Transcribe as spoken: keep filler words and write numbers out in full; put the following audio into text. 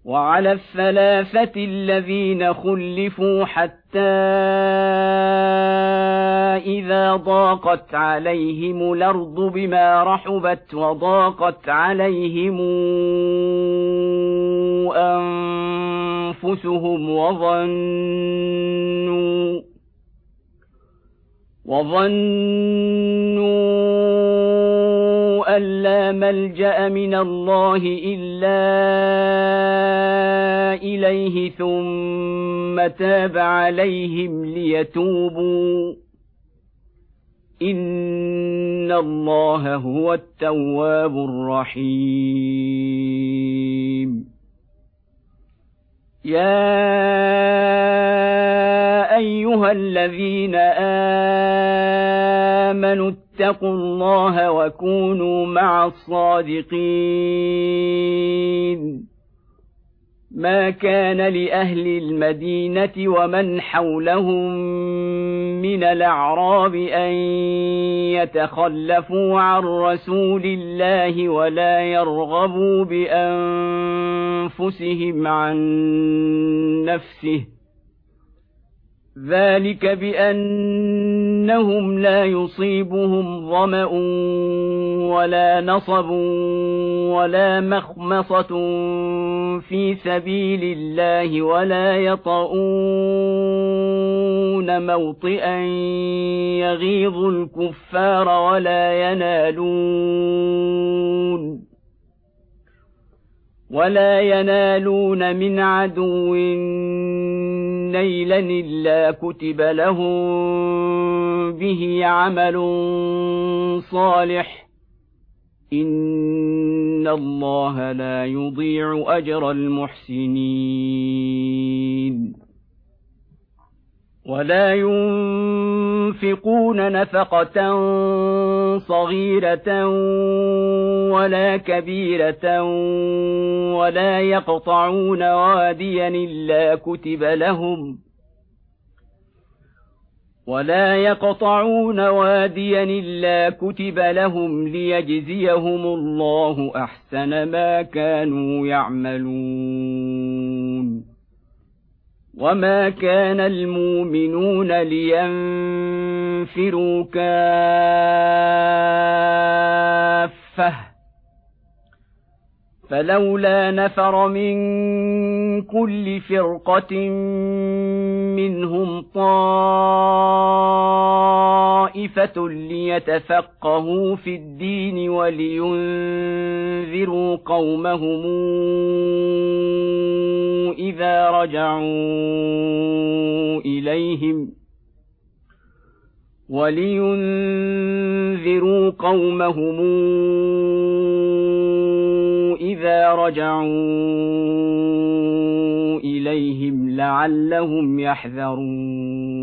وعلى الثلاثة الذين خلفوا حتى إذا ضاقت عليهم الأرض بما رحبت وضاقت عليهم أنفسهم وظنوا وظنوا أن لا ملجأ من الله إلا إليه ثم تاب عليهم ليتوبوا إن الله هو التواب الرحيم. يا أيها الذين آمنوا اتقوا الله وكونوا مع الصادقين. ما كان لأهل المدينة ومن حولهم من الأعراب أن يتخلفوا عن رسول الله ولا يرغبوا بأنفسهم عن نفسه، ذلك بأنهم لا يصيبهم ظمأ ولا نصب ولا مخمصة في سبيل الله ولا يطؤون موطئا يغيظ الكفار ولا ينالون ولا ينالون من عدو نيلا إلا كتب لهم به عمل صالح إن الله لا يضيع أجر المحسنين. ولا ينفقون نفقة صغيرة ولا كبيرة ولا يقطعون واديا إلا كتب لهم ولا يقطعون واديا إلا كتب لهم ليجزيهم الله أحسن ما كانوا يعملون. وما كان المؤمنون لينفروا كافة فلولا نفر من كل فرقة منهم طائفة ليتفقهوا في الدين ولينذروا قومهم إذا رجعوا إليهم ولينذروا قومهم إذا رجعوا إليهم لعلهم يحذرون.